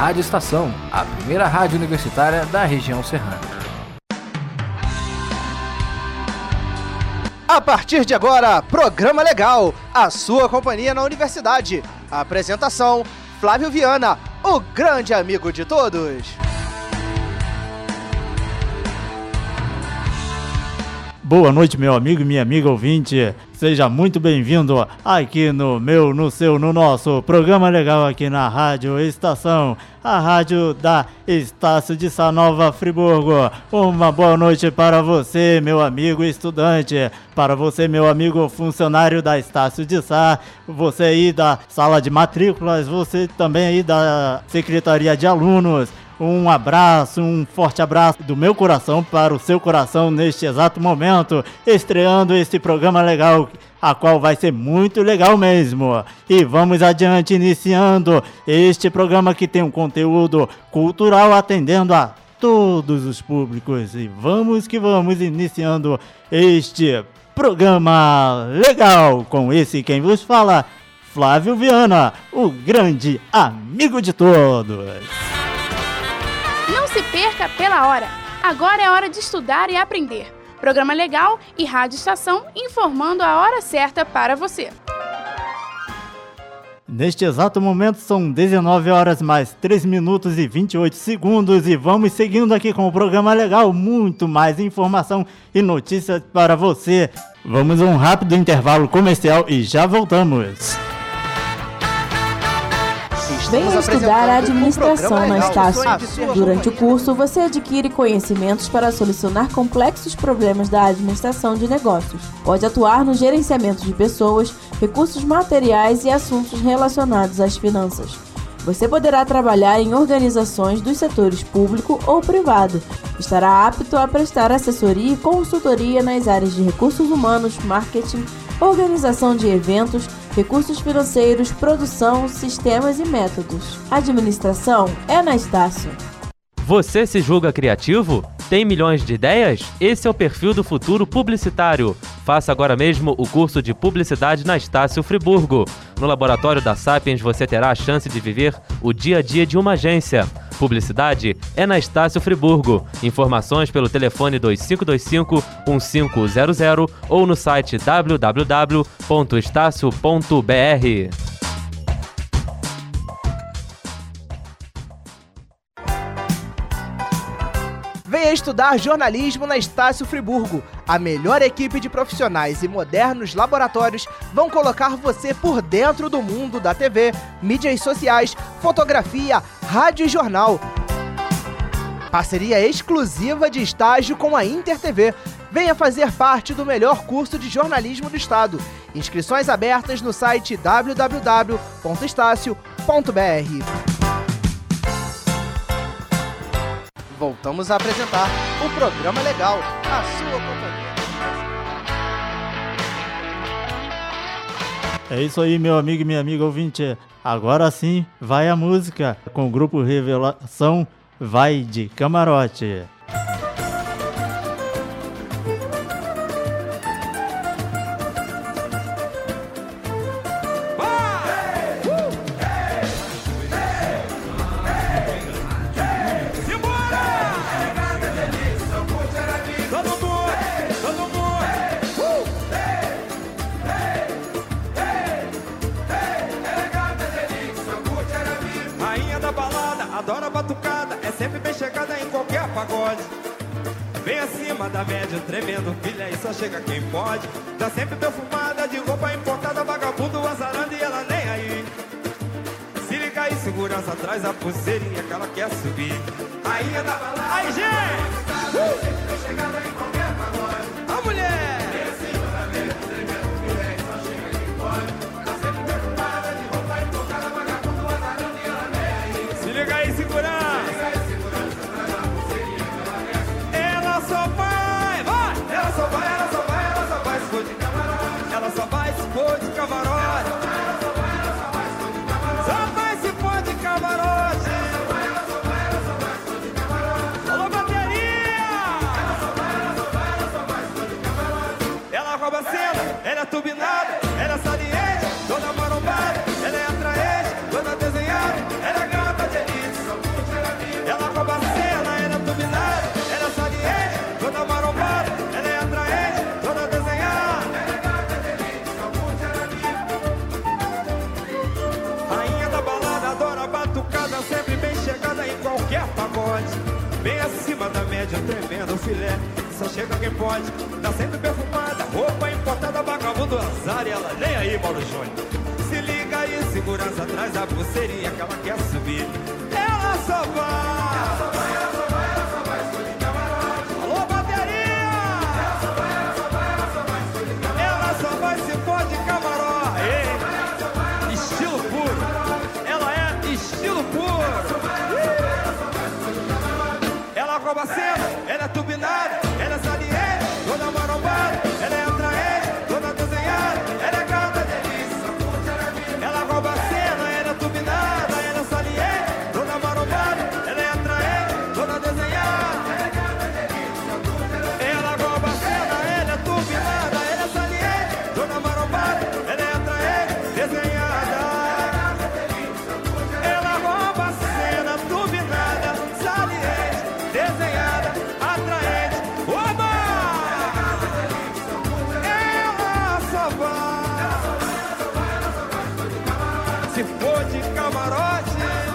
Rádio Estação, a primeira rádio universitária da região serrana. A partir de agora, Programa Legal, a sua companhia na universidade. A apresentação, Flávio Viana, o grande amigo de todos. Boa noite, meu amigo e minha amiga ouvinte. Seja muito bem-vindo aqui no nosso Programa Legal aqui na Rádio Estação, a rádio da Estácio de Sá Nova Friburgo. Uma boa noite para você, meu amigo estudante, para você, meu amigo funcionário da Estácio de Sá, você aí da sala de matrículas, você também aí da Secretaria de Alunos. Um abraço, um forte abraço do meu coração para o seu coração neste exato momento, estreando este programa legal, a qual vai ser muito legal mesmo. E vamos adiante, iniciando este programa que tem um conteúdo cultural atendendo a todos os públicos. E vamos que vamos, iniciando este programa legal com esse quem vos fala, Flávio Viana, o grande amigo de todos. Não se perca pela hora. Agora é hora de estudar e aprender. Programa Legal e Rádio Estação informando a hora certa para você. Neste exato momento são 19 horas mais 3 minutos e 28 segundos e vamos seguindo aqui com o Programa Legal. Muito mais informação e notícias para você. Vamos a um rápido intervalo comercial e já voltamos. Venha estudar a administração na Estácio. Durante o curso, você adquire conhecimentos para solucionar complexos problemas da administração de negócios. Pode atuar no gerenciamento de pessoas, recursos materiais e assuntos relacionados às finanças. Você poderá trabalhar em organizações dos setores público ou privado. Estará apto a prestar assessoria e consultoria nas áreas de recursos humanos, marketing, organização de eventos, recursos financeiros, produção, sistemas e métodos. Administração é na Estácio. Você se julga criativo? Tem milhões de ideias? Esse é o perfil do futuro publicitário. Faça agora mesmo o curso de Publicidade na Estácio Friburgo. No laboratório da Sapiens você terá a chance de viver o dia a dia de uma agência. Publicidade é na Estácio Friburgo. Informações pelo telefone 2525-1500 ou no site www.estacio.br. Venha estudar jornalismo na Estácio Friburgo. A melhor equipe de profissionais e modernos laboratórios vão colocar você por dentro do mundo da TV, mídias sociais, fotografia, rádio e jornal. Parceria exclusiva de estágio com a InterTV. Venha fazer parte do melhor curso de jornalismo do estado. Inscrições abertas no site www.estacio.br. Voltamos a apresentar o Programa Legal, a sua companhia. É isso aí, meu amigo e minha amiga ouvinte. Agora sim, vai a música com o grupo Revelação, vai de Camarote. Adora batucada, é sempre bem chegada em qualquer pagode. Bem acima da média, tremendo, filha, e só chega quem pode. Tá sempre perfumada, de roupa importada, vagabundo azarando e ela nem aí. Se liga aí, segurança, traz a pulseirinha que ela quer subir. Rainha da balada, aí, gente! Sempre bem chegada em qualquer pagode. A mulher! Bem acima da média, tremendo, filha, e só chega quem pode. Tá sempre perfumada, de roupa importada, vagabundo azarando e ela nem aí. Se liga aí, segurança! Ela só vai, vai! Ela só vai, ela só vai, ela só vai se for de camarote. Ela só vai se for de camarote. Ela só vai, ela só vai se for de camarote. Só vai se for de camarote. Ela só vai, ela só vai, ela só vai se for de camarote. Alô, bateria! Ela só vai, ela só vai, ela só vai se for de camarote. Ela rouba a cena, ela é turbinada, ela é saliente, toda marombada, ela é atraente, toda desenhada, ela é gata de elite. pagode. Bem acima da média, um tremendo filé. Só chega quem pode, tá sempre perfumada. Roupa importada, vagabundo, azar e ela nem aí, Paulo Júnior. Se liga aí, segurança atrás da pulseirinha que ela quer subir. Ela só vai, ela só vai, ela só vai, ela só vai escolher camarote. Alô, bateria! Ela só vai, ela só vai, ela só vai escolher camarote. Ela só vai se for de camarote. Ei, estilo puro. Ela é estilo puro. Ela rouba a cena, ela é turbinada, ela é saliente, toda marombada, ela é atraente, toda desenhada, ela é cada delícia. Ela rouba a cena, ela é turbinada, ela é saliente, toda marombada, ela é atraente, toda desenhada, ela é cada delícia. Ela rouba a cena, ela é turbinada, ela é saliente, toda marombada, ela é atraente, desenhada. Ela rouba a cena, turbinada, saliente, desenhada, atraente. Oba! Ela só vai, se for de camarote.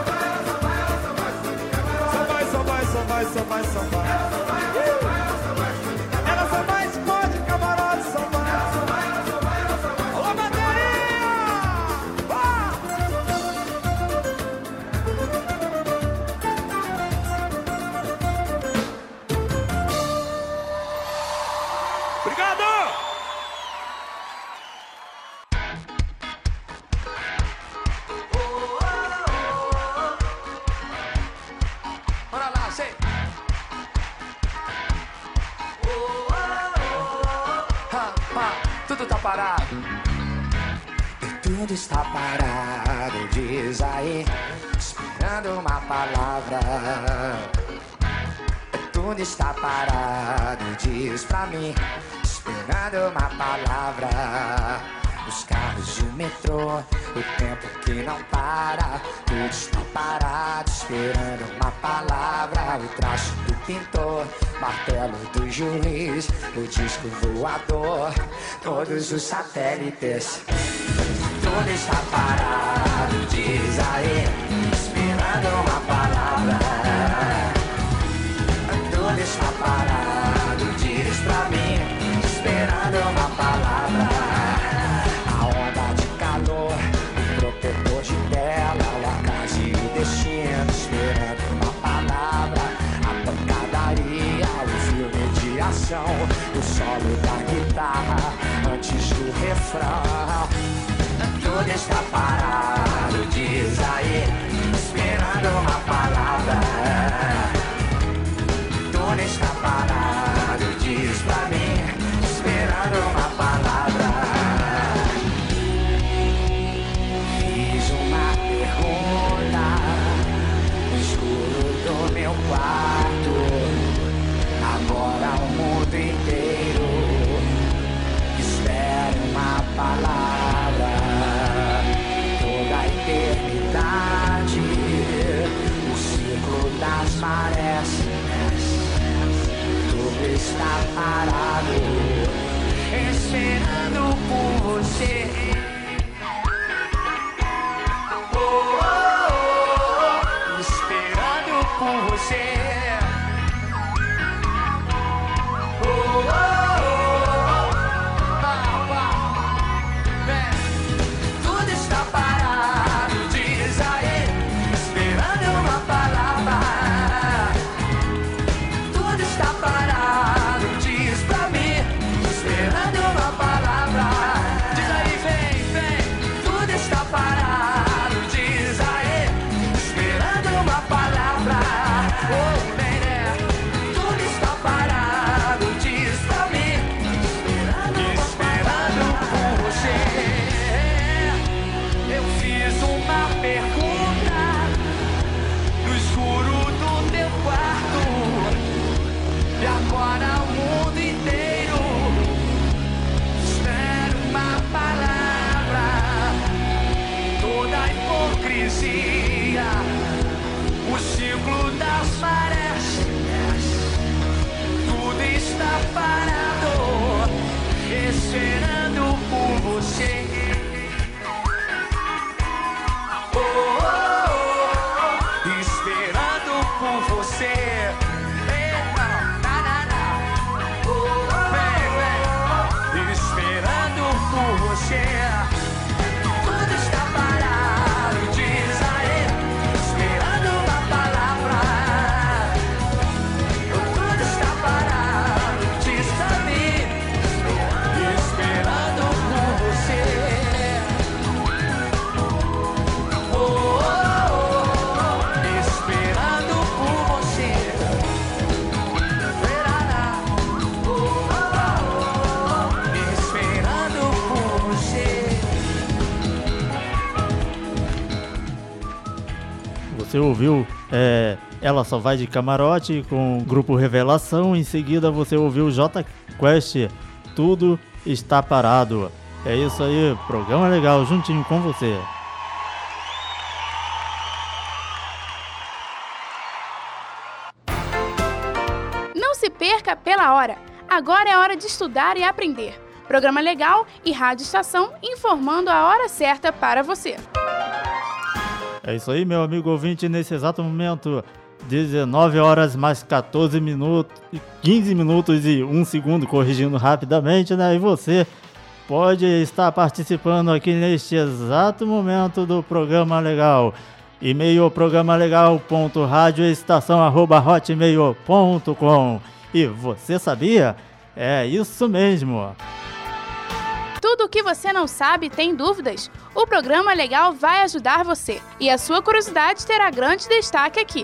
Só vai, só vai, só vai, só vai, só vai. Ela só vai se for de camarote, só vai. Alô, bateria! Obrigado! Bora lá, sei. Tudo tá parado. Tudo está parado, diz aí, esperando uma palavra. Tudo está parado, diz pra mim, esperando uma palavra. Os carros e o metrô, o tempo que não para. Tudo está parado, esperando uma palavra. O traço do pintor, martelo do juiz, o disco voador, todos os satélites. Tudo está parado, diz aí, esperando uma palavra. Tudo está parado, diz pra mim, esperando uma palavra. A onda de calor, o protetor de tela, o acaso e o destino, esperando uma palavra. A pancadaria, o filme de ação, o solo da guitarra, antes do refrão. Tudo está parado, diz aí, esperando uma palavra. Tudo está parado, diz pra mim, esperando uma palavra. Fiz uma pergunta no escuro do meu quarto. Agora o mundo inteiro espera uma palavra. Toda a eternidade, o ciclo das marés, tudo está parado, esperando por você. Oh, oh, oh, esperando por você. Oh, oh, oh, tudo está parado, diz aí, esperando uma palavra. Tudo está parado, diz pra mim, esperando uma palavra. Diz aí, vem, vem. Tudo está parado, diz aí, esperando uma palavra. Oh, vem, né? Tudo está parado, diz pra mim, esperando por você. Eu fiz uma pergunta no escuro do teu quarto. E agora o mundo inteiro espera uma palavra. Toda a hipocrisia, o ciclo das marés, tudo está parado, esperando por você. Oh, oh, oh, esperando por você. você ouviu Ela Só Vai de Camarote com o grupo Revelação. Em seguida você ouviu J Quest, Tudo Está Parado. É isso aí, programa legal juntinho com você. Não se perca pela hora. Agora é hora de estudar e aprender. Programa legal e Rádio Estação informando a hora certa para você. É isso aí, meu amigo ouvinte, nesse exato momento, 19 horas mais 14 minutos, 15 minutos e 1 segundo, corrigindo rapidamente, né? E você pode estar participando aqui neste exato momento do Programa Legal. E-mail programalegal.radioestação@hotmail.com. E você sabia? É isso mesmo. Tudo o que você não sabe tem dúvidas? O Programa Legal vai ajudar você. E a sua curiosidade terá grande destaque aqui.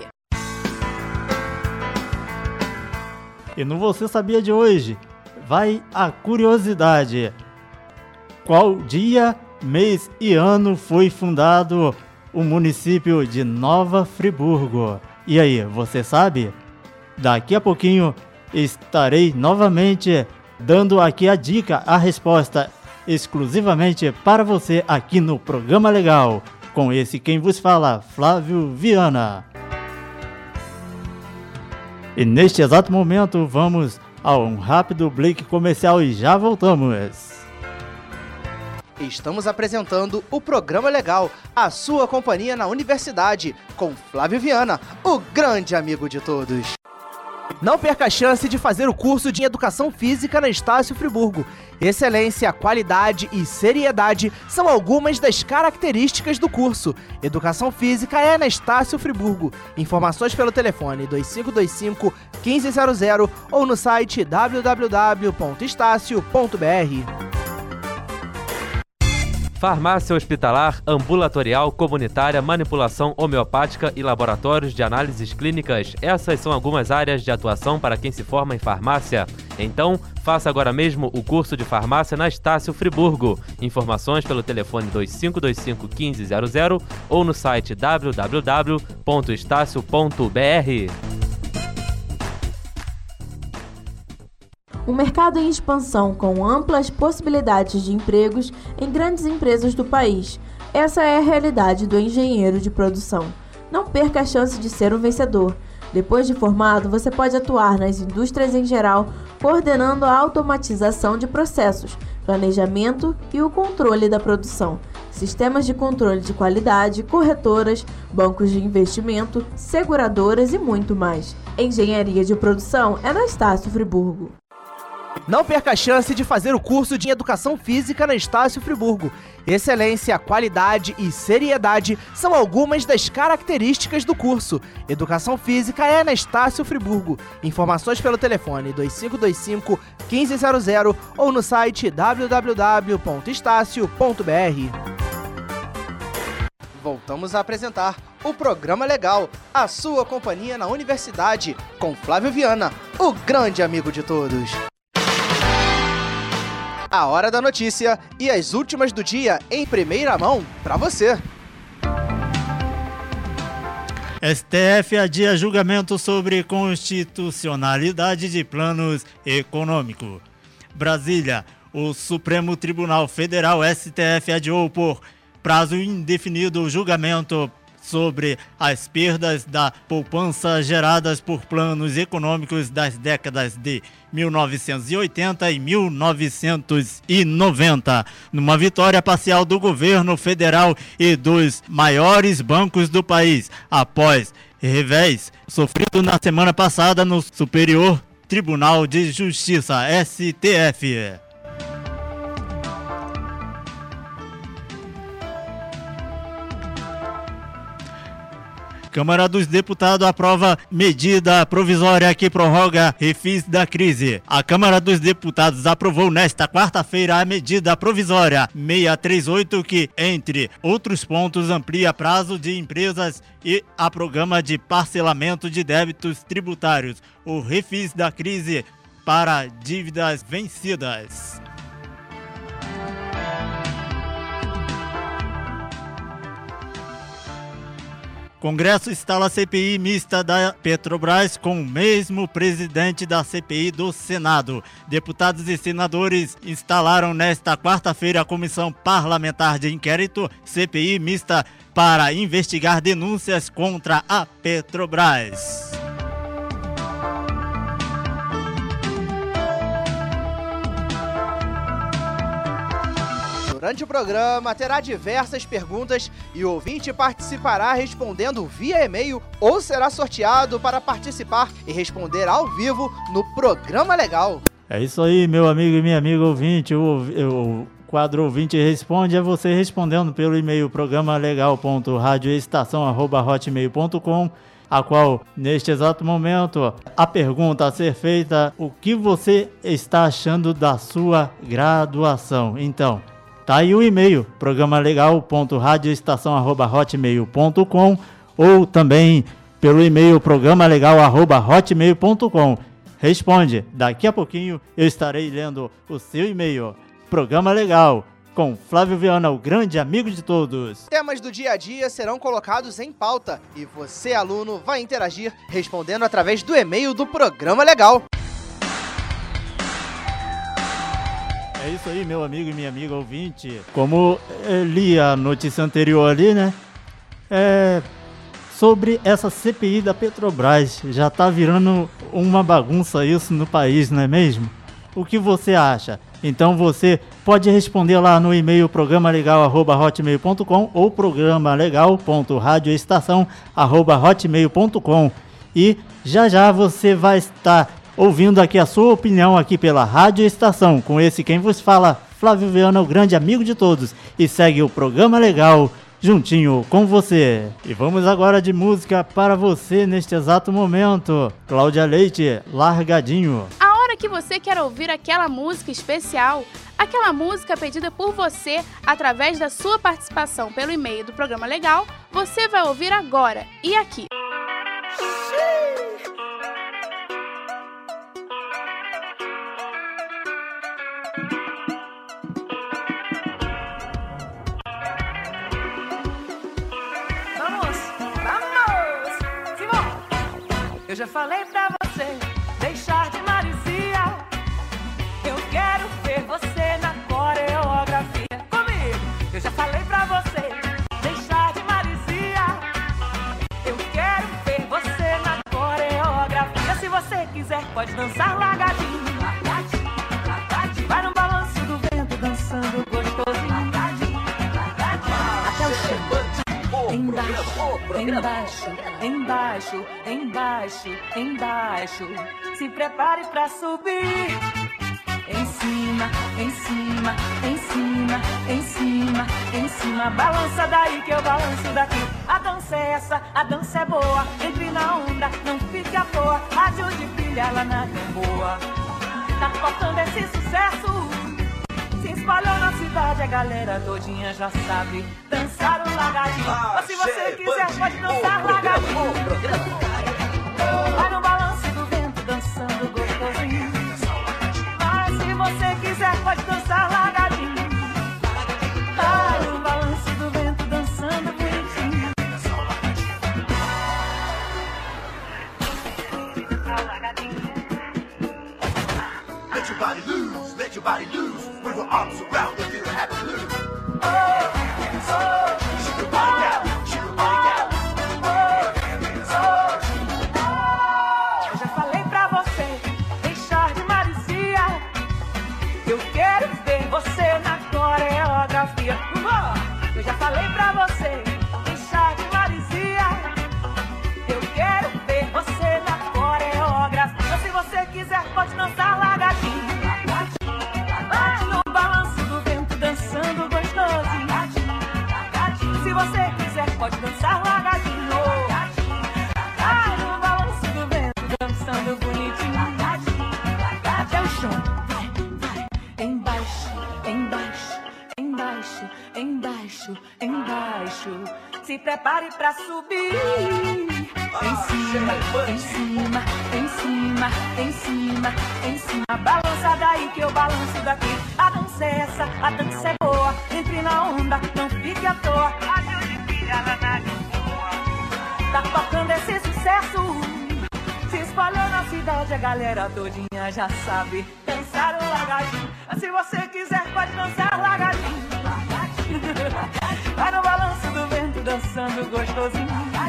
E no Você Sabia de hoje, vai a curiosidade. Qual dia, mês e ano foi fundado o município de Nova Friburgo? E aí, você sabe? Daqui a pouquinho estarei novamente dando aqui a dica, a resposta exclusivamente para você aqui no Programa Legal. Com esse quem vos fala, Flávio Viana. E neste exato momento vamos a um rápido break comercial e já voltamos. Estamos apresentando o Programa Legal, a sua companhia na universidade, com Flávio Viana, o grande amigo de todos. Não perca a chance de fazer o curso de Educação Física na Estácio Friburgo. Excelência, qualidade e seriedade são algumas das características do curso. Educação Física é na Estácio Friburgo. Informações pelo telefone 2525-1500 ou no site www.estacio.br. Farmácia hospitalar, ambulatorial, comunitária, manipulação homeopática e laboratórios de análises clínicas. Essas são algumas áreas de atuação para quem se forma em farmácia. Então, faça agora mesmo o curso de farmácia na Estácio Friburgo. Informações pelo telefone 2525-1500 ou no site www.estacio.br. Um mercado em expansão com amplas possibilidades de empregos em grandes empresas do país. Essa é a realidade do engenheiro de produção. Não perca a chance de ser um vencedor. Depois de formado, você pode atuar nas indústrias em geral, coordenando a automatização de processos, planejamento e o controle da produção, sistemas de controle de qualidade, corretoras, bancos de investimento, seguradoras e muito mais. Engenharia de produção é na Estácio Friburgo. Não perca a chance de fazer o curso de Educação Física na Estácio Friburgo. Excelência, qualidade e seriedade são algumas das características do curso. Educação Física é na Estácio Friburgo. Informações pelo telefone 2525-1500 ou no site www.estacio.br. Voltamos a apresentar o Programa Legal, a sua companhia na universidade, com Flávio Viana, o grande amigo de todos. A hora da notícia e as últimas do dia em primeira mão para você. STF adia julgamento sobre constitucionalidade de planos econômicos. Brasília, o Supremo Tribunal Federal, STF, adiou por prazo indefinido o julgamento sobre as perdas da poupança geradas por planos econômicos das décadas de 1980 e 1990, numa vitória parcial do governo federal e dos maiores bancos do país, após revés sofrido na semana passada no Superior Tribunal de Justiça, STF. Câmara dos Deputados aprova medida provisória que prorroga refis da crise. A Câmara dos Deputados aprovou nesta quarta-feira a medida provisória 638 que, entre outros pontos, amplia prazo de empresas e a programa de parcelamento de débitos tributários, o refis da crise para dívidas vencidas. Congresso instala a CPI mista da Petrobras com o mesmo presidente da CPI do Senado. Deputados e senadores instalaram nesta quarta-feira a Comissão Parlamentar de Inquérito, CPI mista, para investigar denúncias contra a Petrobras. Durante o programa, terá diversas perguntas e o ouvinte participará respondendo via e-mail ou será sorteado para participar e responder ao vivo no Programa Legal. É isso aí, meu amigo e minha amiga ouvinte. O quadro Ouvinte Responde é você respondendo pelo e-mail programalegal.radioestação@hotmail.com, a qual, neste exato momento, a pergunta a ser feita: o que você está achando da sua graduação? Então, tá aí o e-mail, programalegal.radioestação@hotmail.com ou também pelo e-mail programalegal@hotmail.com. Responde, daqui a pouquinho eu estarei lendo o seu e-mail. Programa Legal, com Flávio Viana, o grande amigo de todos. Temas do dia a dia serão colocados em pauta e você, aluno, vai interagir respondendo através do e-mail do Programa Legal. É isso aí, meu amigo e minha amiga ouvinte. Como li a notícia anterior ali, né? Sobre essa CPI da Petrobras. Já tá virando uma bagunça isso no país, não é mesmo? O que você acha? Então você pode responder lá no e-mail programalegal@hotmail.com ou programalegal.radioestação@hotmail.com. E já você vai estar ouvindo aqui a sua opinião aqui pela Rádio Estação, com esse quem vos fala, Flávio Viana, o grande amigo de todos, e segue o Programa Legal juntinho com você. E vamos agora de música para você neste exato momento. Cláudia Leite, Largadinho. A hora que você quer ouvir aquela música especial, aquela música pedida por você através da sua participação pelo e-mail do Programa Legal, você vai ouvir agora e aqui. Eu já falei pra você deixar de maricia. Eu quero ver você na coreografia. Comigo! Eu já falei pra você deixar de maricia. Eu quero ver você na coreografia. Se você quiser, pode dançar largadinho. Vai no balanço do vento, dançando gostosinho. Até o chão. Embaixo, embaixo, embaixo, embaixo. Se prepare pra subir. Em cima, em cima, em cima, em cima, em cima. Balança daí que eu balanço daqui. A dança é essa, a dança é boa. Entre na onda, não fique à toa. Ajude filha lá na Gamboa. Tá tocando esse sucesso. Se espalhou na cidade, a galera todinha já sabe dançar o largadinho. Ou se você quiser, pode dançar largadinho. Vai no balanço do vento, dançando gostosinho. Mas se você quiser, pode dançar largadinho. Vai no balanço do vento, dançando bonitinho. Let your body loose, let your body loose. With your arms around the feel happy loose. Oh, shake your body down, shake your body down. Eu já falei pra você deixar de maricia. Eu quero ver você na coreografia. Eu já falei pra você deixar de maricia. Eu quero ver você na coreografia. Ou se você quiser, pode dançar largadinho. Vai no balanço do vento, dançando gostosinho. Se você quiser, pode dançar largadinho. Vai no balanço do vento, dançando bonitinho. Até o chão. Embaixo, embaixo, embaixo, embaixo, embaixo. Se prepare pra subir. Em cima, em cima, em cima, em cima, em cima. Balança daí que eu balanço daqui. A dança é essa, a dança é boa. Entre na onda, não fique à toa. Ajude filha lá na Gamboa. tá tocando esse sucesso. Se espalhou na cidade, a galera todinha já sabe dançar o lagadinho. Se você quiser pode dançar lagadinho. Vai no balanço do vento dançando gostosinho.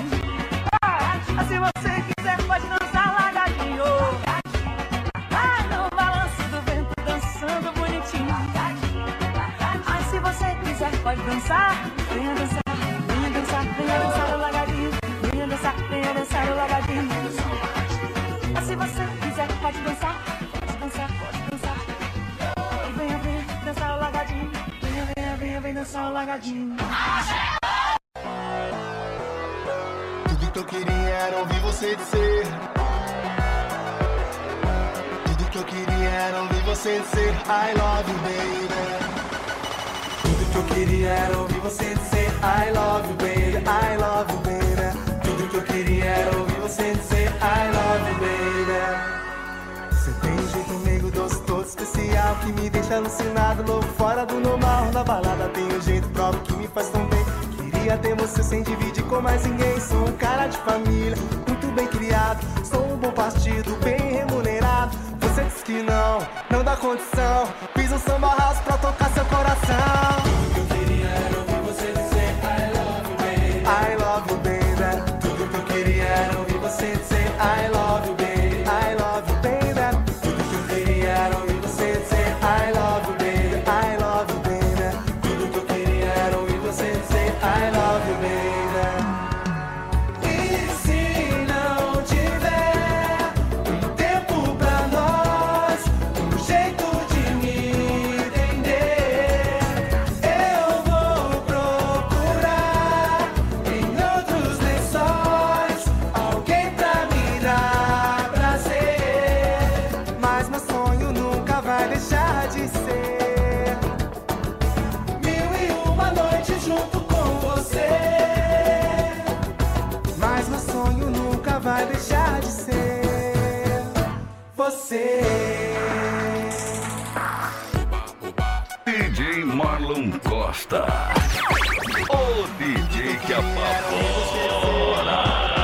Se você quiser pode dançar lagadinho. Vai no balanço do vento dançando bonitinho. Se você quiser pode dançar. Venha dançar, venha dançar, venha dançar o lagadinho. Venha dançar o lagadinho. Se você quiser pode dançar, pode dançar, pode dançar. Venha, venha dançar o lagadinho. Venha, venha, venha, venha dançar o lagadinho. Tudo que eu queria era ouvir você dizer. Tudo que eu queria era ouvir você dizer I love you, baby. Tudo que eu queria era ouvir você dizer I love you, baby, I love you, baby. Tudo que eu queria era ouvir você dizer I love you, baby. Você tem um jeito meio doce, todo especial, que me deixa alucinado, louco, fora do normal. Na balada tem um jeito próprio que me faz tão bem. Queria ter você sem dividir com mais ninguém. Sou um cara de família, muito bem criado. Sou um bom partido, bem remunerado. Você disse que não dá condição. Fiz um samba house pra tocar seu coração. Tudo que eu queria era ouvir você dizer I love you, baby, I love you, baby. Tudo que eu queria era ouvir você dizer I love you, baby, I love you, baby. Tudo que eu queria era ouvir você dizer I love you, baby, I love you, baby. Tudo que eu queria era ouvir você dizer I love you, baby. E se não tiver um tempo pra nós, um jeito de me entender, eu vou procurar em outros lençóis alguém pra me dar prazer. Mas meu sonho nunca vai deixar de ser 1001 noites junto com você. Mas meu sonho nunca vai deixar de ser você. DJ Marlon Costa, o DJ que apavora.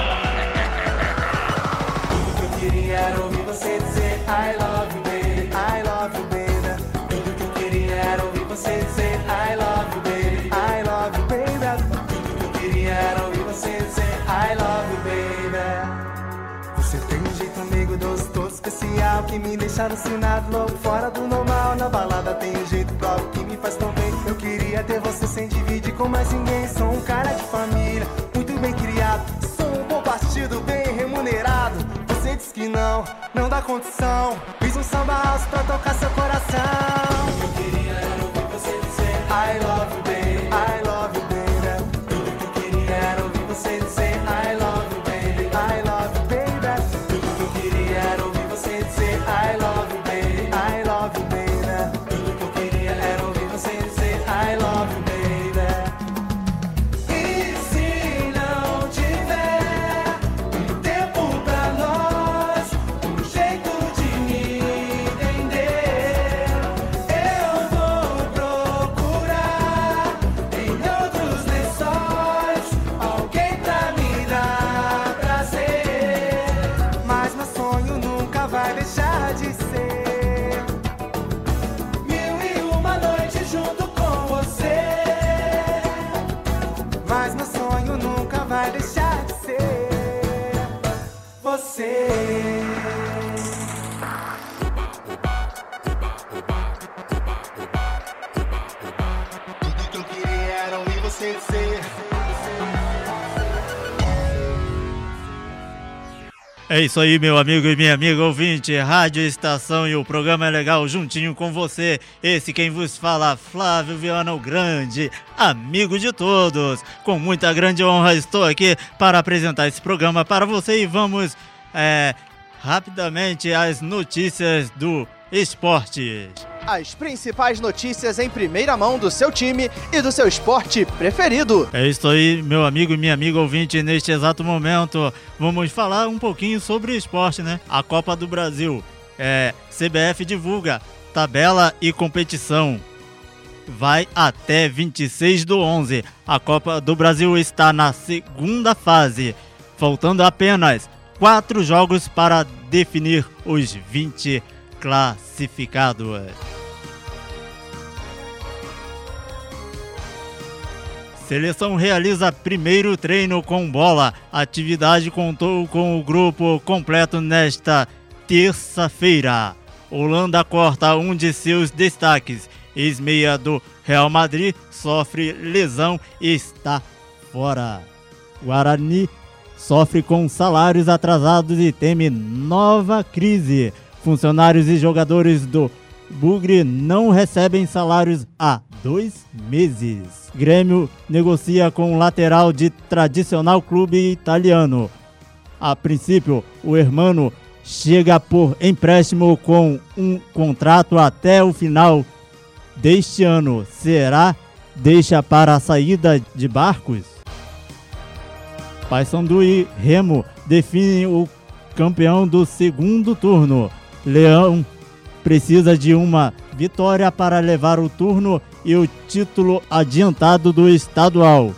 Tudo que eu queria era ouvir você dizer I love you, baby, I love you, baby. Tudo que eu queria era ouvir você dizer I love you, baby, I love you, baby. Tudo que eu queria era ouvir você dizer I love you, baby. Você tem um jeito amigo doce, todo especial, que me deixa alucinado, louco, fora do normal. Na balada tem um jeito próprio que me faz tão bem. Eu queria ter você sem dividir com mais ninguém. Sou um cara de família, muito bem criado. Sou um bom partido, bem remunerado. Você diz que não dá condição. Fiz um samba house pra tocar seu coração. Tudo que eu queria era ouvir você dizer I love you, baby, I love you, baby. Tudo que eu queria era ouvir você dizer I love you, baby, I love you, baby. Tudo que eu queria era ouvir você dizer I love you, baby, I love you, baby. Tudo que eu queria era ouvir você dizer I love you, baby. E se não tiver um tempo pra nós, um jeito de me entender, eu vou procurar em outros lençóis alguém pra me dar prazer. Mas meu sonho nunca vai deixar de ser 1001 noites junto com você. Mas meu sonho nunca vai deixar de ser você. Tudo que eu queria era ouvir você dizer. É isso aí, meu amigo e minha amiga ouvinte, Rádio Estação e o programa é legal juntinho com você. Esse quem vos fala, Flávio Viana o Grande, amigo de todos. Com muita grande honra estou aqui para apresentar esse programa para você e vamos rapidamente às notícias do esporte. As principais notícias em primeira mão do seu time e do seu esporte preferido. É isso aí, meu amigo e minha amiga ouvinte, neste exato momento vamos falar um pouquinho sobre esporte, né? A Copa do Brasil, CBF divulga tabela e competição. Vai até 26/11. A Copa do Brasil está na segunda fase. faltando apenas 4 jogos para definir os 20 classificados. Seleção realiza primeiro treino com bola. A atividade contou com o grupo completo nesta terça-feira. Holanda corta um de seus destaques. Ex-meia do Real Madrid sofre lesão e está fora. Guarani sofre com salários atrasados e teme nova crise. Funcionários e jogadores do Bugre não recebem salários há 2 meses. Grêmio negocia com o lateral de tradicional clube italiano. A princípio, o Hermano chega por empréstimo com um contrato até o final deste ano. Será deixa para a saída de Barcos? Paysandu e Remo definem o campeão do segundo turno. Leão precisa de uma vitória para levar o turno e o título adiantado do estadual.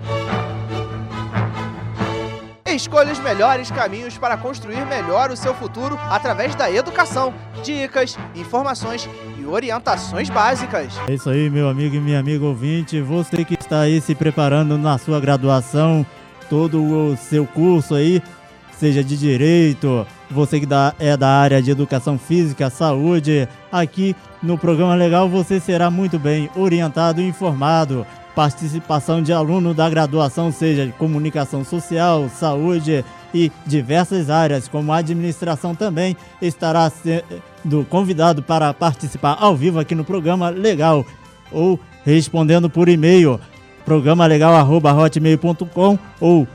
Escolha os melhores caminhos para construir melhor o seu futuro através da educação. Dicas, informações e orientações básicas. É isso aí, meu amigo e minha amiga ouvinte. Você que está aí se preparando na sua graduação, todo o seu curso aí, seja de direito, você que é da área de educação física, saúde, aqui no Programa Legal você será muito bem orientado e informado. Participação de aluno da graduação, seja de comunicação social, saúde e diversas áreas, como administração também, estará sendo convidado para participar ao vivo aqui no Programa Legal ou respondendo por e-mail programalegal@hotmail.com ou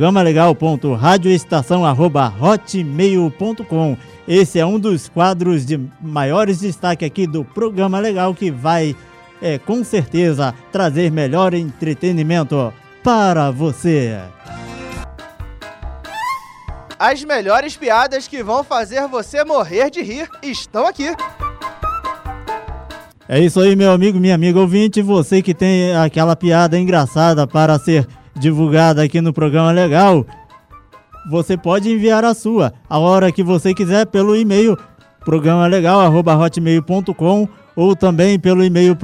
programalegal.radioestação@hotmail.com. Esse é um dos quadros de maiores destaque aqui do Programa Legal, que vai, com certeza, trazer melhor entretenimento para você. As melhores piadas que vão fazer você morrer de rir estão aqui. É isso aí, meu amigo, minha amiga ouvinte. Você que tem aquela piada engraçada para ser divulgada aqui no Programa Legal, você pode enviar a sua a hora que você quiser pelo e-mail programalegal@hotmail.com ou também pelo e-mail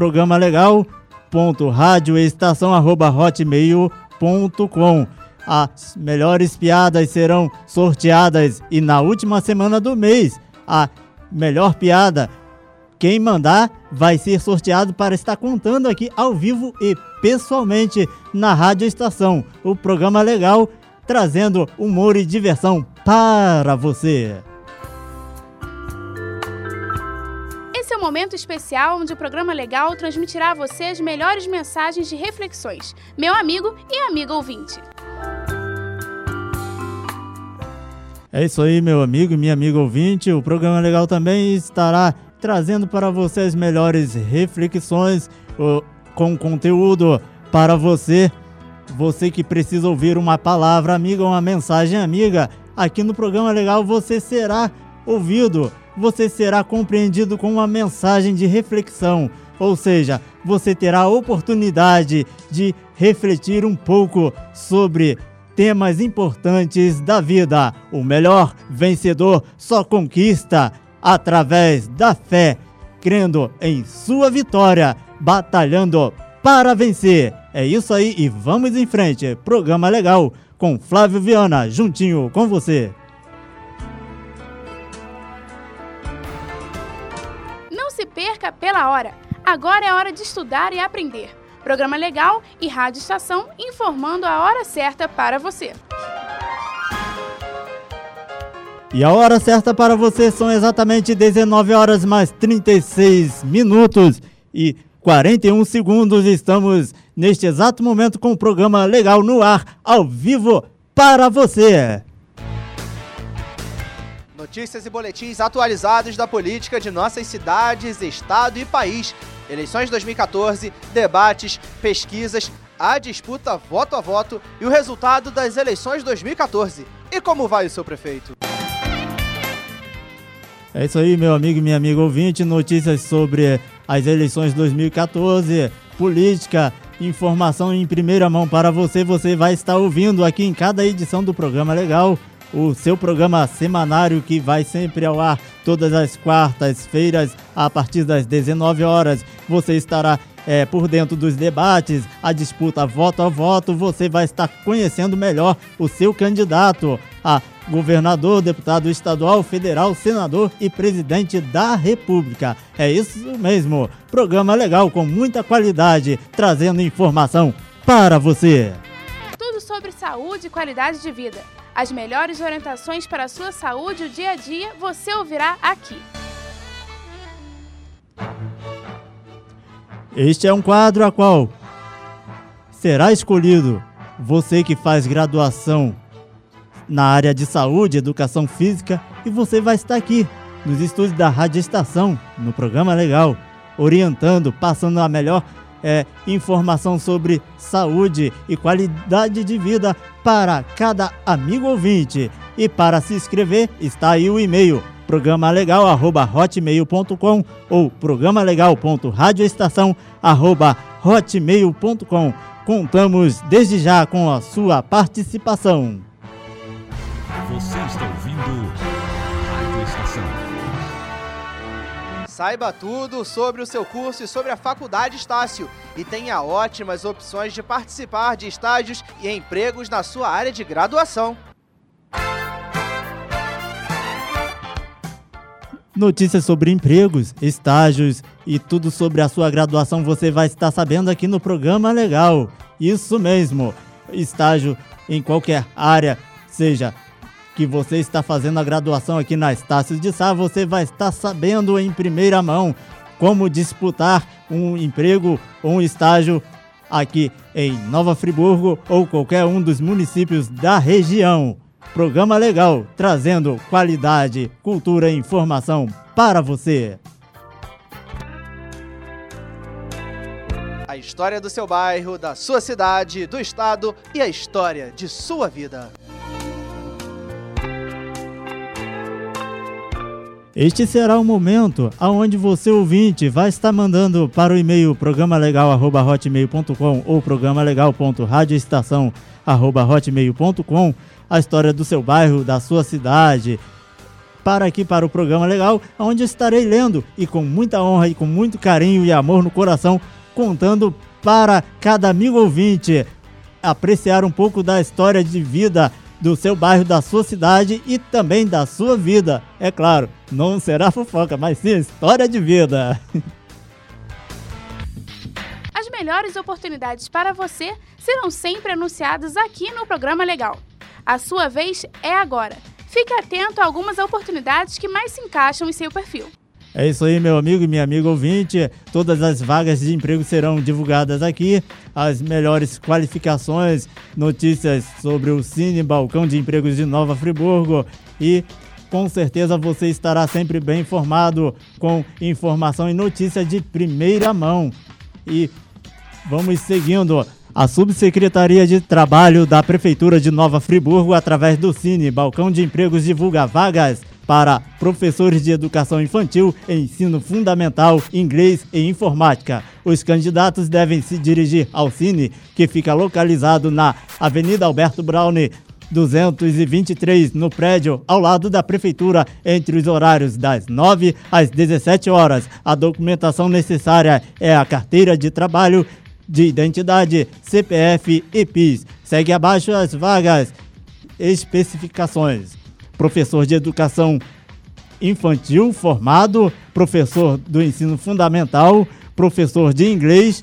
programalegal.radioestação@hotmail.com. As melhores piadas serão sorteadas e na última semana do mês, a melhor piada, quem mandar vai ser sorteado para estar contando aqui ao vivo e pessoalmente na Rádio Estação. O Programa Legal trazendo humor e diversão para você. Esse é um momento especial onde o Programa Legal transmitirá a você as melhores mensagens de reflexões. Meu amigo e amiga ouvinte. É isso aí, meu amigo e minha amiga ouvinte. O Programa Legal também estará trazendo para você as melhores reflexões com conteúdo para você. Você que precisa ouvir uma palavra amiga, uma mensagem amiga, aqui no Programa Legal você será ouvido, você será compreendido com uma mensagem de reflexão. Ou seja, você terá a oportunidade de refletir um pouco sobre temas importantes da vida. O melhor vencedor só conquista através da fé, crendo em sua vitória, batalhando para vencer. É isso aí e vamos em frente. Programa Legal com Flávio Viana, juntinho com você. Não se perca pela hora. Agora é hora de estudar e aprender. Programa Legal e Rádio Estação informando a hora certa para você. E a hora certa para você são exatamente 19 horas mais 36 minutos e 41 segundos. Estamos neste exato momento com o Programa Legal no ar, ao vivo para você. Notícias e boletins atualizados da política de nossas cidades, estado e país. Eleições 2014, debates, pesquisas, a disputa voto a voto e o resultado das eleições 2014. E como vai o seu prefeito? É isso aí, meu amigo e minha amiga ouvinte. Notícias sobre as eleições 2014, política, informação em primeira mão para você. Você vai estar ouvindo aqui em cada edição do Programa Legal, o seu programa semanário que vai sempre ao ar todas as quartas-feiras a partir das 19 horas. Você estará por dentro dos debates, a disputa voto a voto. Você vai estar conhecendo melhor o seu candidato a governador, deputado estadual, federal, senador e presidente da República. É isso mesmo, programa legal com muita qualidade, trazendo informação para você. Tudo sobre saúde e qualidade de vida. As melhores orientações para a sua saúde e o dia a dia você ouvirá aqui. Este é um quadro a qual será escolhido você que faz graduação na área de saúde, educação física, e você vai estar aqui nos estúdios da Rádio Estação, no Programa Legal, orientando, passando a melhor informação sobre saúde e qualidade de vida para cada amigo ouvinte. E para se inscrever, está aí o e-mail programalegal@hotmail.com ou programalegal.radioestação@hotmail.com. Contamos desde já com a sua participação. Você está ouvindo Rádio Estação. Saiba tudo sobre o seu curso e sobre a Faculdade Estácio e tenha ótimas opções de participar de estágios e empregos na sua área de graduação. Notícias sobre empregos, estágios e tudo sobre a sua graduação você vai estar sabendo aqui no Programa Legal. Isso mesmo, estágio em qualquer área, seja que você está fazendo a graduação aqui na Estácio de Sá, você vai estar sabendo em primeira mão como disputar um emprego ou um estágio aqui em Nova Friburgo ou qualquer um dos municípios da região. Programa Legal, trazendo qualidade, cultura e informação para você. A história do seu bairro, da sua cidade, do estado e a história de sua vida. Este será o momento onde você, ouvinte, vai estar mandando para o e-mail programalegal@hotmail.com ou programalegal.radioestação@hotmail.com a história do seu bairro, da sua cidade, para o Programa Legal, onde eu estarei lendo e com muita honra e com muito carinho e amor no coração, contando para cada amigo ouvinte apreciar um pouco da história de vida do seu bairro, da sua cidade e também da sua vida. É claro, não será fofoca, mas sim história de vida. As melhores oportunidades para você serão sempre anunciadas aqui no Programa Legal. A sua vez é agora. Fique atento a algumas oportunidades que mais se encaixam em seu perfil. É isso aí, meu amigo e minha amiga ouvinte. Todas as vagas de emprego serão divulgadas aqui. As melhores qualificações, notícias sobre o Cine Balcão de Empregos de Nova Friburgo. E com certeza você estará sempre bem informado com informação e notícia de primeira mão. E vamos seguindo. A Subsecretaria de Trabalho da Prefeitura de Nova Friburgo, através do Cine Balcão de Empregos, divulga vagas para professores de educação infantil, ensino fundamental, inglês e informática. Os candidatos devem se dirigir ao Cine, que fica localizado na Avenida Alberto Braune, 223, no prédio ao lado da Prefeitura, entre os horários das 9 às 17 horas. A documentação necessária é a carteira de trabalho, de identidade, CPF e PIS. Segue abaixo as vagas. Especificações: professor de educação infantil formado, professor do ensino fundamental, professor de inglês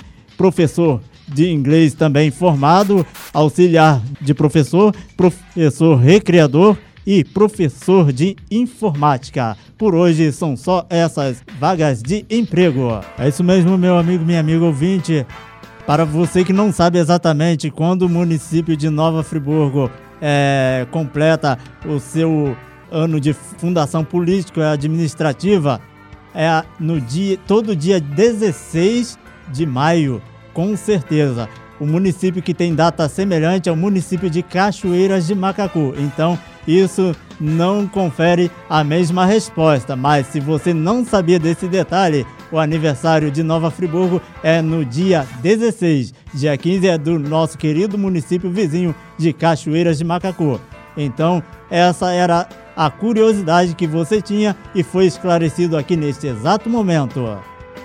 também formado, auxiliar de professor, professor recreador e professor de informática. Por hoje são só essas vagas de emprego. É isso mesmo, meu amigo, minha amiga ouvinte. Para você que não sabe exatamente quando o município de Nova Friburgo completa o seu ano de fundação política e administrativa, todo dia 16 de maio, com certeza. O município que tem data semelhante é o município de Cachoeiras de Macacu. Então, isso não confere a mesma resposta. Mas se você não sabia desse detalhe, o aniversário de Nova Friburgo é no dia 16. Dia 15 é do nosso querido município vizinho de Cachoeiras de Macacu. Então, essa era a curiosidade que você tinha e foi esclarecido aqui neste exato momento.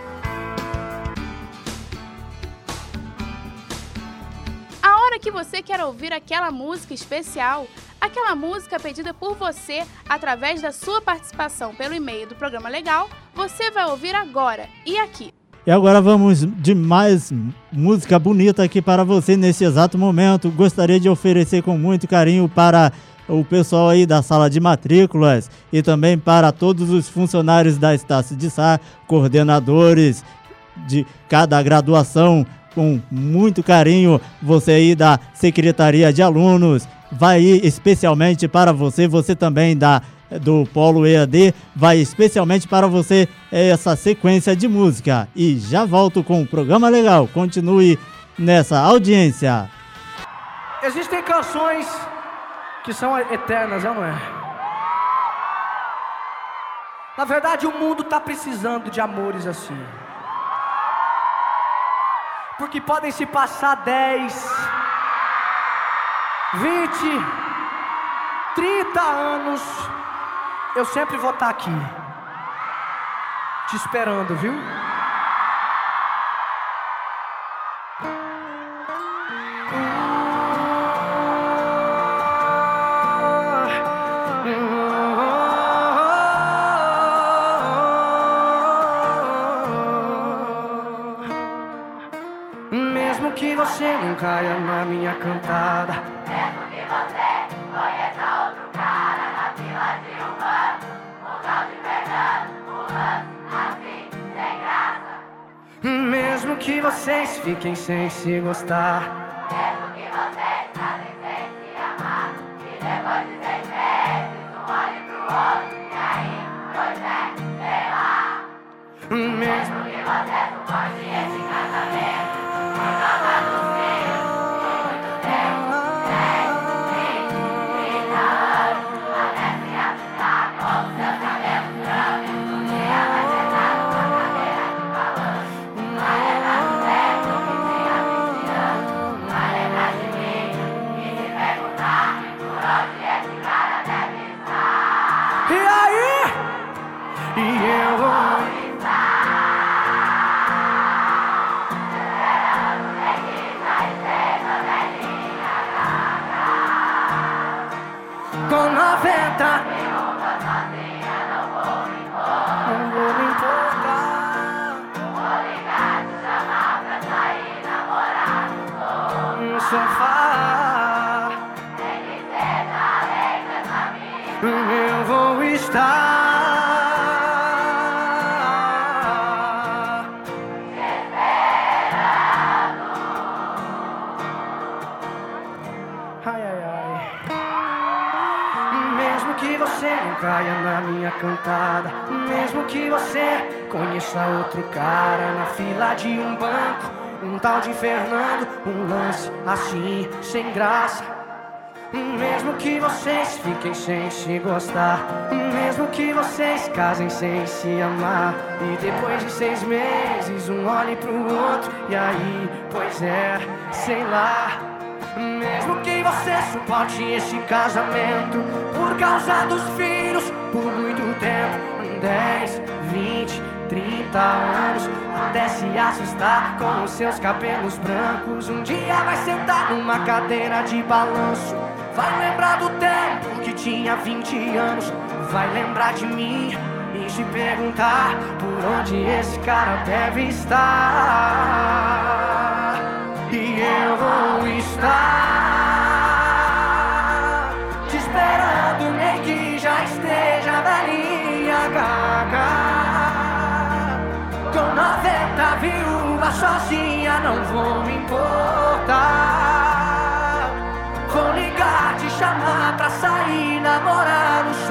A hora que você quer ouvir aquela música especial, aquela música pedida por você através da sua participação pelo e-mail do Programa Legal, você vai ouvir agora e aqui. E agora vamos de mais música bonita aqui para você nesse exato momento. Gostaria de oferecer com muito carinho para o pessoal aí da sala de matrículas e também para todos os funcionários da Estácio de Sá, coordenadores de cada graduação, com muito carinho, você aí da Secretaria de Alunos, vai ir especialmente para você, você também do Polo EAD, vai especialmente para você essa sequência de música. E já volto com o Programa Legal, continue nessa audiência. Existem canções que são eternas, não é? Na verdade, o mundo tá precisando de amores assim. Porque podem se passar 10, 20, 30 anos, eu sempre vou estar aqui, te esperando, viu? Mesmo que você não caia na minha cantada, mesmo que você conheça outro cara na fila de um banco, um tal de Fernando, pulando assim, sem graça. Mesmo que vocês fiquem sem se gostar, mesmo que vocês casem sem se amar, e depois de 6 meses um olhe pro outro, e aí, pois é, sei lá. Mesmo que você suporte esse casamento, por causa dos filhos, de muito tempo, 10, 20, 30 anos, até se assustar com os seus cabelos brancos. Um dia vai sentar numa cadeira de balanço, vai lembrar do tempo que tinha 20 anos, vai lembrar de mim e se perguntar por onde esse cara deve estar. E aí? E eu vou com 90, não vou me importar. Vou ligar, te chamar pra sair, namorar No sofá, nem que seja além dessa vida. eu vou estar ai, ai, ai. Mesmo que você não caia na minha cantada, mesmo que você conheça outro cara na fila de um banco, um tal de Fernando, um lance assim, sem graça. Mesmo que vocês fiquem sem se gostar, mesmo que vocês casem sem se amar, e depois de 6 meses um olhe pro outro, e aí, pois é, sei lá. Mesmo que você suporte esse casamento por causa dos filhos, por muito tempo, 10, 20, 30 anos, até se assustar com os seus cabelos brancos. Um dia vai sentar numa cadeira de balanço, vai lembrar do tempo que tinha 20 anos, vai lembrar de mim e se perguntar por onde esse cara deve estar. E eu vou estar te esperando, nem que já esteja velhinha gaga, com 90 viúvas sozinha, não vou me importar. Vou ligar, te chamar pra sair, namorar no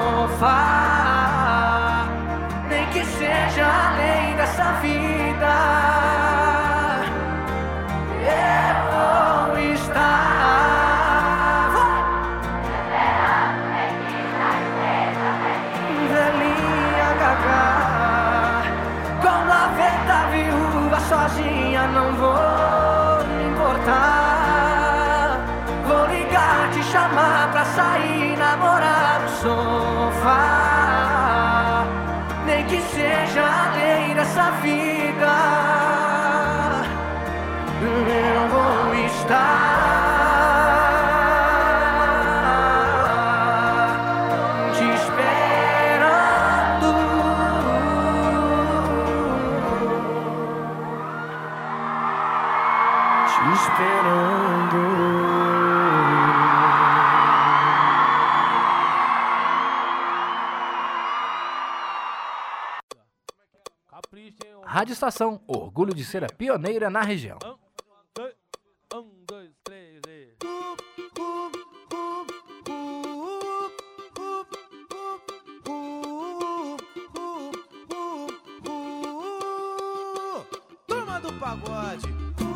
sofá, nem que seja além dessa vida. Eu vou estar esperando, nem que já esteja velhinha gaga, com sozinha, não vou me importar. Vou ligar, te chamar pra sair, namorar no sofá. Nem que seja a lei dessa vida, eu vou estar te esperando. Te esperando. Rádio Estação, orgulho de ser a pioneira na região. 1, 2, 3 e... Turma do pagode.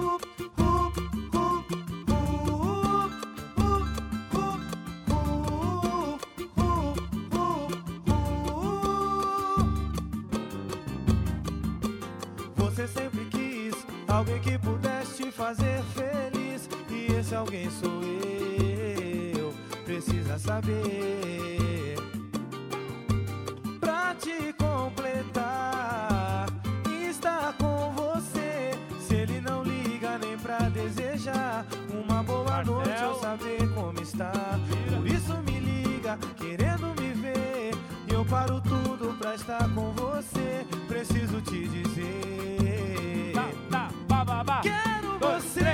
Você sempre quis alguém que pudesse te fazer feliz, e esse alguém sou eu. Precisa saber, pra te completar, estar com você. Se ele não liga nem pra desejar uma boa noite ou saber como está, por isso me liga querendo me ver, e eu paro tudo pra estar com você. Preciso te dizer, quero você.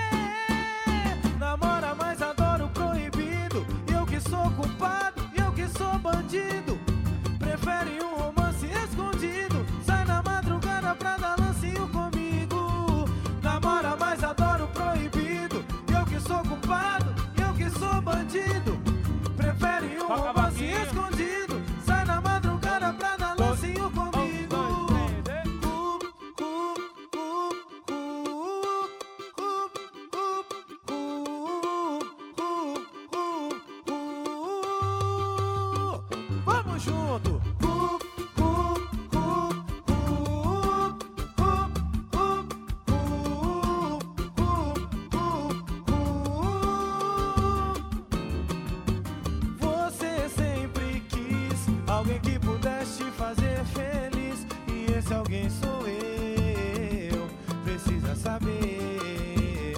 Namora, mas adoro proibido, e eu que sou culpado, e eu que sou bandido. Prefere um romance escondido, sai na madrugada pra dar lancinho comigo. Namora, mas adoro proibido, e eu que sou culpado, e eu que sou bandido. Prefere um romance escondido, sai na madrugada pra dar lancinho comigo. Vamos junto. Você sempre quis alguém que pudesse te fazer feliz, e esse alguém sou eu. Precisa saber,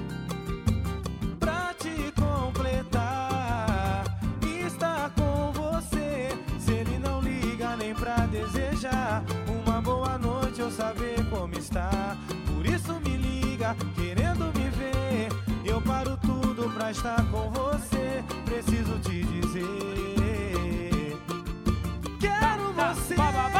pra te completar, estar com você. Se ele não liga nem pra desejar uma boa noite ou saber como está, por isso me liga querendo me ver, eu paro tudo pra estar com você. Preciso te dizer, quero você.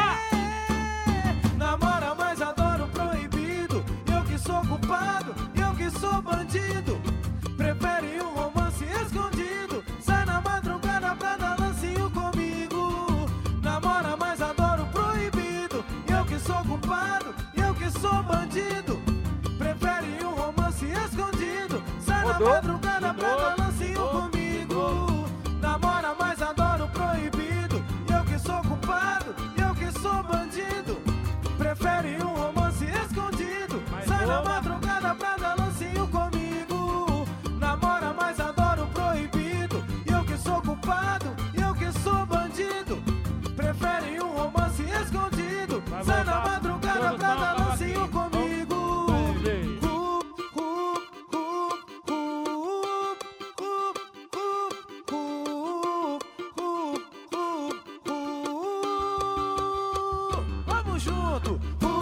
Namora, mas adoro proibido, eu que sou culpado, eu que sou bandido. Prefere um romance escondido, sai na madrugada pra dar lancinho comigo. Namora, mas adoro proibido, eu que sou culpado, eu que sou bandido. Prefere um romance escondido, sai na madrugada pra dar lancinho comigo. Namora, mas adoro proibido, eu que sou culpado, eu que sou bandido. Prefere um romance escondido, sai na madrugada pra dar lancinho comigo. Namora, mas adoro proibido, eu que sou culpado, eu que sou bandido. Prefere um romance escondido, sai na madrugada pra dar lancinho comigo. Vamos junto.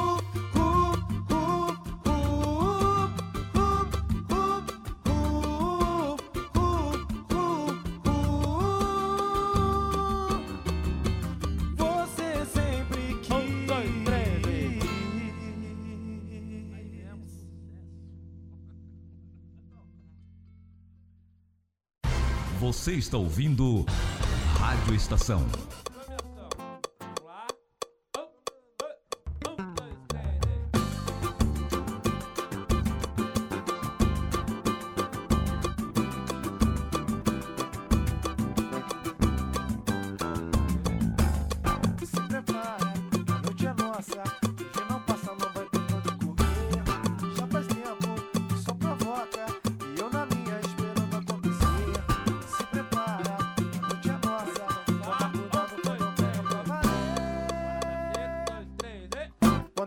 Você sempre quis. 1, 2, 3 e... Você está ouvindo Rádio Estação. Se prepara, a noite é nossa. Quem não passa não vai ter pra onde correr.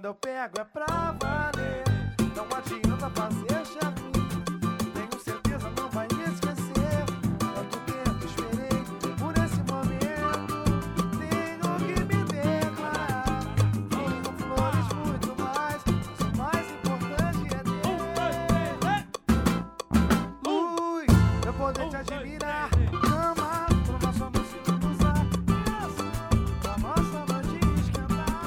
eu pego é pra valer. Não adianta fazer chapinha, tenho certeza não vai me esquecer. Tanto tempo esperei por esse momento, tenho que me declarar. Tenho flores muito mais, mas o mais importante é ter luz, eu poder te admirar, amar, pro nosso amor se usar, pra nossa noite esquentar.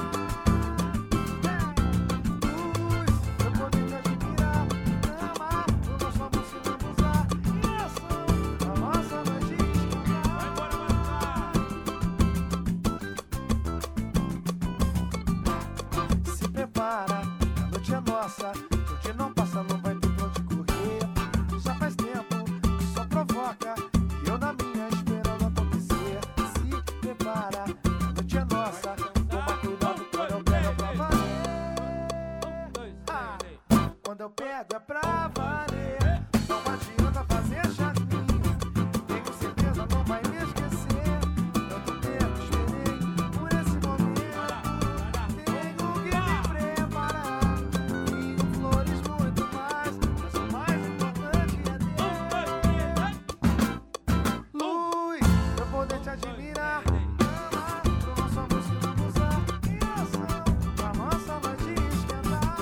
Luz, eu poder te admirar, amar, pro nosso amor se usar, pra nossa noite esquentar. Se prepara, a noite é nossa, hoje não passa, não vai ter pra onde correr. Já faz tempo que só provoca, e eu na minha esperando acontecer. Se prepara, a noite é nossa, toma cuidado quando eu pego pra valer. Quando eu pego é pra valer, não adianta fazer chasminho, tenho certeza não vai me esquecer. Tanto tempo esperei por esse momento, tenho que me preparar. Tenho flores muito mais, mas o mais importante é ter luz, eu poder te admirar, amar, pro nosso amor se usar, e ação, pra nossa noite esquentar.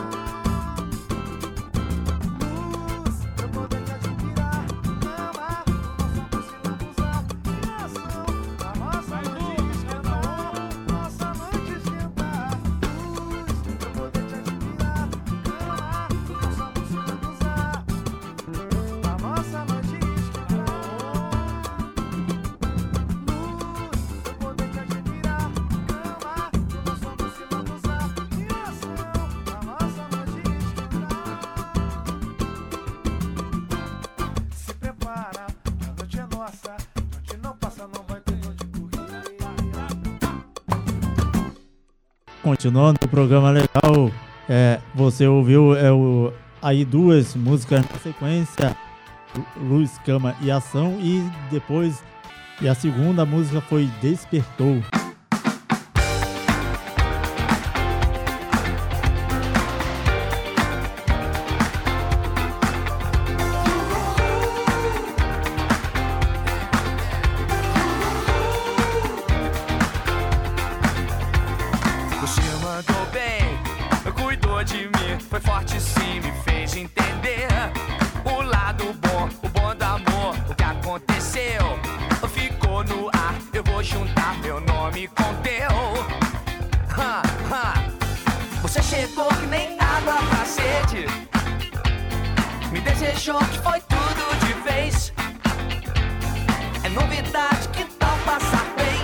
Luz, eu poder te admirar, amar, pro nosso amor se usar, e ação, pra nossa noite esquentar. Nossa noite esquentar. Luz, eu poder te admirar, amar, pro nosso amor se usar, pra nossa noite esquentar. Luz, eu poder te admirar, amar, pro nosso amor se usar, e ação, pra nossa noite esquentar. Se prepara, a noite é nossa, noite não passa, não vai ter onde correr. Continuando o programa legal, você ouviu aí duas músicas na sequência, Luz, Cama e Ação, e depois, a segunda música foi Despertou. Você mandou bem, cuidou de mim, foi forte sim, me fez entender o lado bom, o bom do amor, o que aconteceu, ficou no ar, eu vou juntar meu nome com teu. Você chegou que nem água pra sede, me desejou que foi tudo de vez. É novidade, que tal passar bem?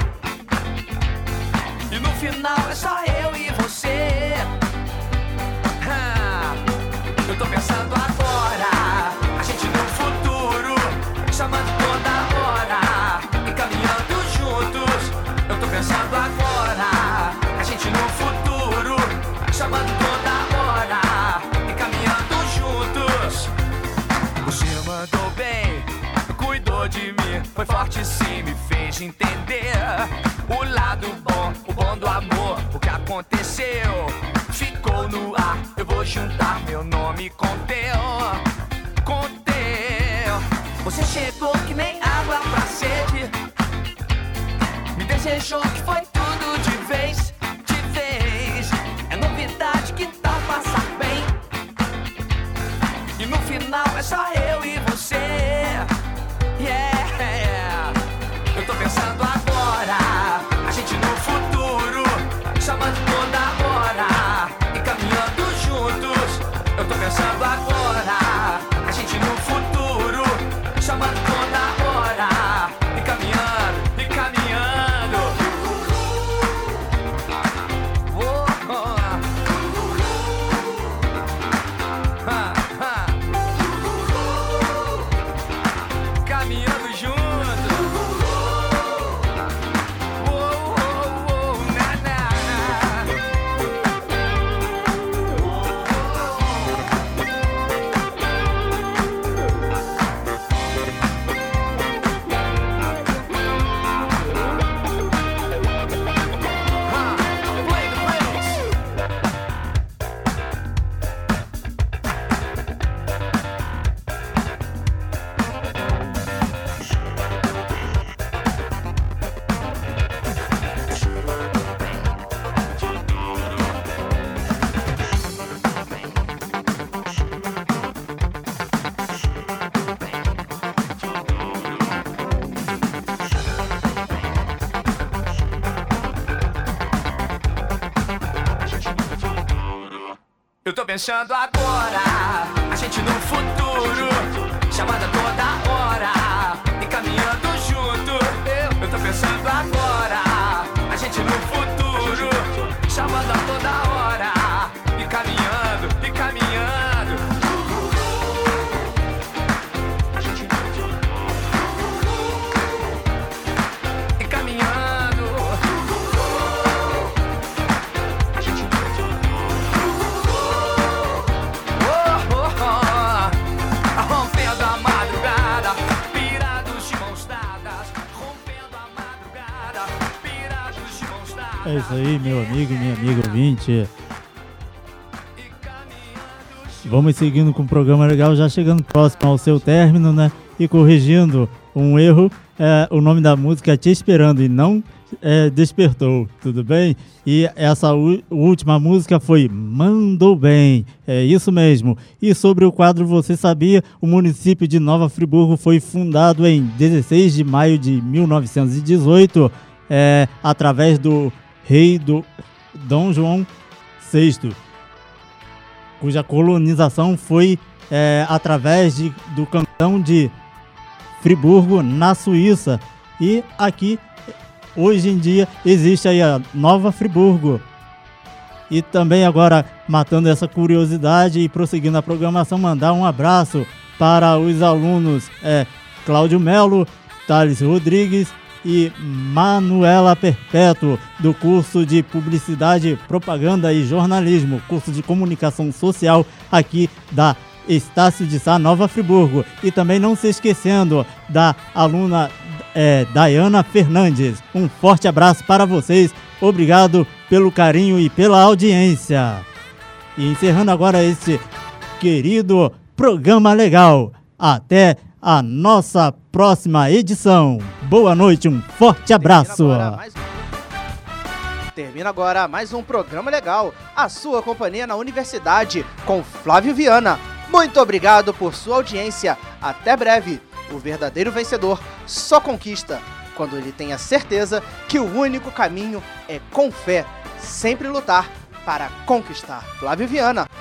E no final é só eu e você. Eu tô pensando agora, a gente no futuro, chamando toda hora e caminhando juntos. Eu tô pensando agora, a gente no futuro, chamando toda hora e caminhando juntos. Você mandou bem, cuidou de mim, foi forte sim, me fez entender o lado bom, o bom do amor, o que aconteceu, ficou no ar, eu vou juntar meu nome com teu, com teu. Você chegou que nem água pra sede, me desejou que foi tudo de vez, de vez. É novidade, que tal passar bem? E no final é só eu e você. Yeah, eu tô pensando agora, a gente no futuro, chamando toda hora e caminhando juntos. Eu tô pensando agora, a gente no futuro, chamando toda hora e caminhando, e caminhando. Caminhando pensando agora, a gente no futuro, chamada toda hora, e caminhando junto. Eu tô pensando agora, a gente no futuro, chamando a toda hora, e caminhando, e caminhando. A gente e caminhando. A gente rompendo a madrugada, pirados de mãos dadas, rompendo a madrugada, pirados de mãos dadas. É isso aí, meu amigo, minha amiga ouvinte. Vamos seguindo com o programa legal, já chegando próximo ao seu término, né? E corrigindo um erro, o nome da música é Te Esperando e não Despertou, tudo bem? E essa última música foi Mandou Bem, é isso mesmo. E sobre o quadro Você Sabia, o município de Nova Friburgo foi fundado em 16 de maio de 1918, através do rei Dom João VI, cuja colonização foi através do cantão de Friburgo, na Suíça. E aqui, hoje em dia, existe aí a Nova Friburgo. E também agora, matando essa curiosidade e prosseguindo a programação, mandar um abraço para os alunos Cláudio Melo, Thales Rodrigues e Manuela Perpétuo, do curso de Publicidade, Propaganda e Jornalismo, curso de Comunicação Social aqui da Estácio de Sá, Nova Friburgo. E também não se esquecendo da aluna Dayana Fernandes. Um forte abraço para vocês, obrigado pelo carinho e pela audiência. E encerrando agora esse querido programa legal. Até a nossa próxima edição. Boa noite, um forte abraço. Termina agora mais um programa legal, a sua companhia na universidade, com Flávio Viana. Muito obrigado por sua audiência. Até breve. O verdadeiro vencedor só conquista quando ele tem a certeza que o único caminho é com fé, sempre lutar para conquistar. Flávio Viana.